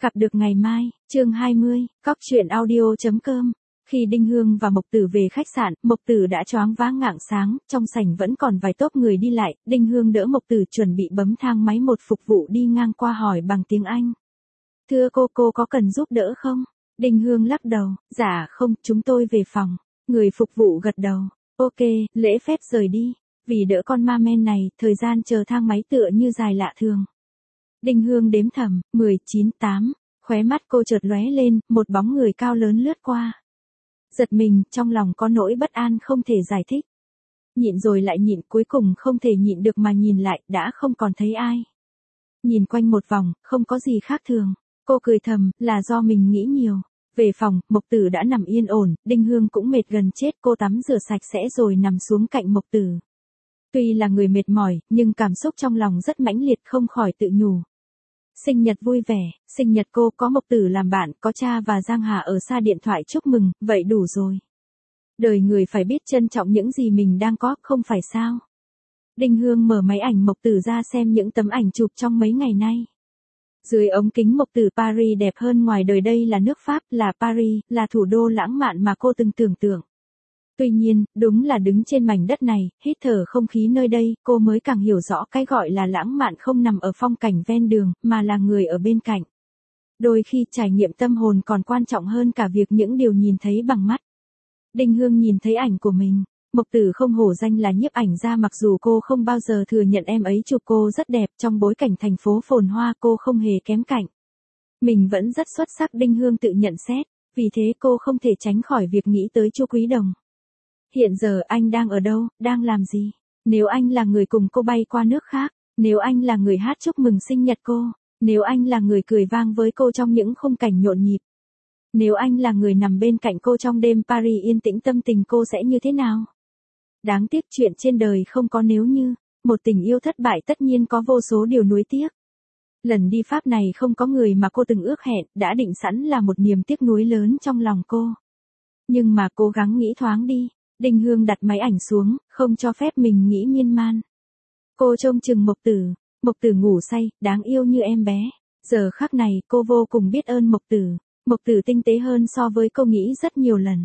Gặp được ngày mai, chương 20, cóc truyện audio.com. Khi Đinh Hương và Mộc Tử về khách sạn, Mộc Tử đã choáng váng ngạng sáng, trong sảnh vẫn còn vài tốp người đi lại, Đinh Hương đỡ Mộc Tử chuẩn bị bấm thang máy, một phục vụ đi ngang qua hỏi bằng tiếng Anh. Thưa cô có cần giúp đỡ không? Đinh Hương lắc đầu, dạ không, chúng tôi về phòng. Người phục vụ gật đầu, ok, lễ phép rời đi. Vì đỡ con ma men này, thời gian chờ thang máy tựa như dài lạ thường. Đinh Hương đếm thầm, 10, 9, 8, khóe mắt cô chợt lóe lên, một bóng người cao lớn lướt qua. Giật mình, trong lòng có nỗi bất an không thể giải thích. Nhịn rồi lại nhịn, cuối cùng không thể nhịn được mà nhìn lại, đã không còn thấy ai. Nhìn quanh một vòng, không có gì khác thường. Cô cười thầm, là do mình nghĩ nhiều. Về phòng, Mộc Tử đã nằm yên ổn, Đinh Hương cũng mệt gần chết, cô tắm rửa sạch sẽ rồi nằm xuống cạnh Mộc Tử. Tuy là người mệt mỏi, nhưng cảm xúc trong lòng rất mãnh liệt, không khỏi tự nhủ. Sinh nhật vui vẻ, sinh nhật cô có Mộc Tử làm bạn, có cha và Giang Hà ở xa điện thoại chúc mừng, vậy đủ rồi. Đời người phải biết trân trọng những gì mình đang có, không phải sao? Đinh Hương mở máy ảnh Mộc Tử ra xem những tấm ảnh chụp trong mấy ngày nay. Dưới ống kính Mộc Tử, Paris đẹp hơn ngoài đời, đây là nước Pháp, là Paris, là thủ đô lãng mạn mà cô từng tưởng tượng. Tuy nhiên, đúng là đứng trên mảnh đất này, hít thở không khí nơi đây, cô mới càng hiểu rõ cái gọi là lãng mạn không nằm ở phong cảnh ven đường, mà là người ở bên cạnh. Đôi khi trải nghiệm tâm hồn còn quan trọng hơn cả việc những điều nhìn thấy bằng mắt. Đinh Hương nhìn thấy ảnh của mình. Mộc Tử không hổ danh là nhiếp ảnh gia, mặc dù cô không bao giờ thừa nhận em ấy chụp cô rất đẹp, trong bối cảnh thành phố phồn hoa cô không hề kém cạnh. Mình vẫn rất xuất sắc, Đinh Hương tự nhận xét, vì thế cô không thể tránh khỏi việc nghĩ tới Chu Quý Đồng. Hiện giờ anh đang ở đâu, đang làm gì? Nếu anh là người cùng cô bay qua nước khác, nếu anh là người hát chúc mừng sinh nhật cô, nếu anh là người cười vang với cô trong những khung cảnh nhộn nhịp, nếu anh là người nằm bên cạnh cô trong đêm Paris yên tĩnh, tâm tình cô sẽ như thế nào? Đáng tiếc chuyện trên đời không có nếu như, một tình yêu thất bại tất nhiên có vô số điều nuối tiếc. Lần đi Pháp này không có người mà cô từng ước hẹn, đã định sẵn là một niềm tiếc nuối lớn trong lòng cô. Nhưng mà cố gắng nghĩ thoáng đi. Đinh Hương đặt máy ảnh xuống, không cho phép mình nghĩ miên man. Cô trông chừng Mộc Tử ngủ say, đáng yêu như em bé. Giờ khắc này, cô vô cùng biết ơn Mộc Tử tinh tế hơn so với cô nghĩ rất nhiều lần.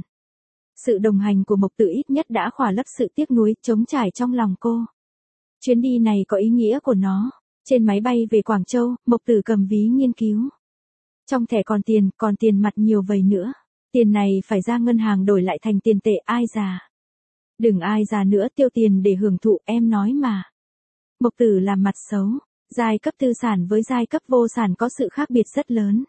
Sự đồng hành của Mộc Tử ít nhất đã khỏa lấp sự tiếc nuối, trống trải trong lòng cô. Chuyến đi này có ý nghĩa của nó. Trên máy bay về Quảng Châu, Mộc Tử cầm ví nghiên cứu. Trong thẻ còn tiền mặt nhiều vậy nữa. Tiền này phải ra ngân hàng đổi lại thành tiền tệ, ai già. Đừng ai già nữa, tiêu tiền để hưởng thụ, em nói mà. Mộc Tử làm mặt xấu. Giai cấp tư sản với giai cấp vô sản có sự khác biệt rất lớn.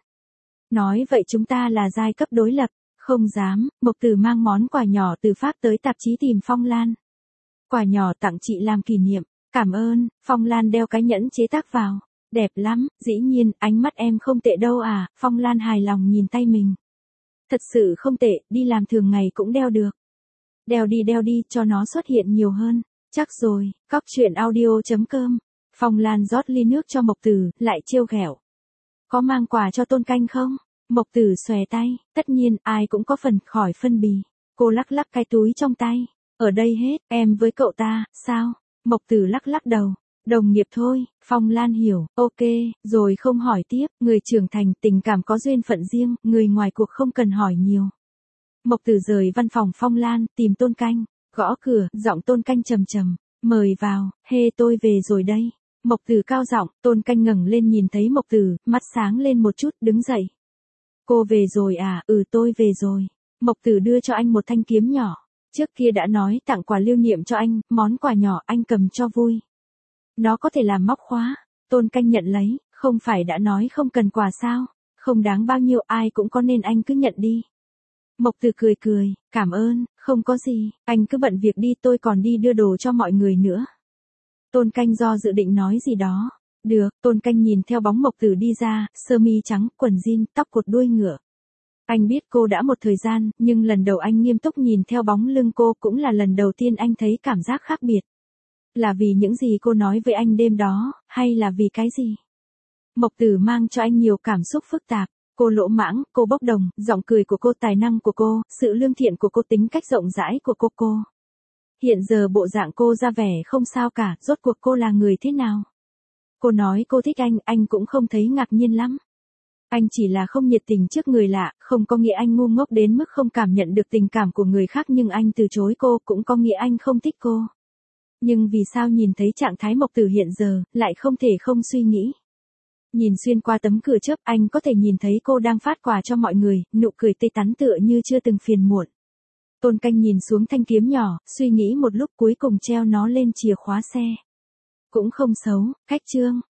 Nói vậy chúng ta là giai cấp đối lập. Không dám. Mộc Tử mang món quà nhỏ từ Pháp tới tạp chí tìm Phong Lan. Quà nhỏ tặng chị làm kỷ niệm. Cảm ơn. Phong Lan đeo cái nhẫn chế tác vào. Đẹp lắm, dĩ nhiên, ánh mắt em không tệ đâu à. Phong Lan hài lòng nhìn tay mình. Thật sự không tệ, đi làm thường ngày cũng đeo được. Đeo đi, cho nó xuất hiện nhiều hơn. Chắc rồi, cóc truyện audio.com. Phong Lan rót ly nước cho Mộc Tử, lại trêu ghẹo. Có mang quà cho Tôn Canh không? Mộc Tử xòe tay, tất nhiên, ai cũng có phần, khỏi phân bì. Cô lắc lắc cái túi trong tay. Ở đây hết, em với cậu ta, sao? Mộc Tử lắc đầu. Đồng nghiệp thôi, Phong Lan hiểu, ok, rồi không hỏi tiếp, người trưởng thành, tình cảm có duyên phận riêng, người ngoài cuộc không cần hỏi nhiều. Mộc Tử rời văn phòng Phong Lan, tìm Tôn Canh, gõ cửa, giọng Tôn Canh trầm trầm, mời vào, tôi về rồi đây. Mộc Tử cao giọng, Tôn Canh ngẩng lên nhìn thấy Mộc Tử, mắt sáng lên một chút, đứng dậy. Cô về rồi à, tôi về rồi. Mộc Tử đưa cho anh một thanh kiếm nhỏ, trước kia đã nói tặng quà lưu niệm cho anh, món quà nhỏ anh cầm cho vui. Nó có thể làm móc khóa. Tôn Canh nhận lấy, không phải đã nói không cần quà sao, không đáng bao nhiêu, ai cũng có nên anh cứ nhận đi. Mộc Tử cười, cảm ơn, không có gì, anh cứ bận việc đi, tôi còn đi đưa đồ cho mọi người nữa. Tôn Canh do dự định nói gì đó. Được, Tôn Canh nhìn theo bóng Mộc Tử đi ra, sơ mi trắng, quần jean, tóc cột đuôi ngựa. Anh biết cô đã một thời gian, nhưng lần đầu anh nghiêm túc nhìn theo bóng lưng cô cũng là lần đầu tiên anh thấy cảm giác khác biệt. Là vì những gì cô nói với anh đêm đó, hay là vì cái gì? Mộc Tử mang cho anh nhiều cảm xúc phức tạp. Cô lỗ mãng, cô bốc đồng, giọng cười của cô, tài năng của cô, sự lương thiện của cô, tính cách rộng rãi của cô. Hiện giờ bộ dạng cô ra vẻ không sao cả, rốt cuộc cô là người thế nào? Cô nói cô thích anh cũng không thấy ngạc nhiên lắm. Anh chỉ là không nhiệt tình trước người lạ, không có nghĩa anh ngu ngốc đến mức không cảm nhận được tình cảm của người khác, nhưng anh từ chối cô cũng có nghĩa anh không thích cô. Nhưng vì sao nhìn thấy trạng thái Mộc Tử hiện giờ, lại không thể không suy nghĩ. Nhìn xuyên qua tấm cửa chớp, anh có thể nhìn thấy cô đang phát quà cho mọi người, nụ cười tươi tắn tựa như chưa từng phiền muộn. Tôn Canh nhìn xuống thanh kiếm nhỏ, suy nghĩ một lúc cuối cùng treo nó lên chìa khóa xe. Cũng không xấu, cách trương.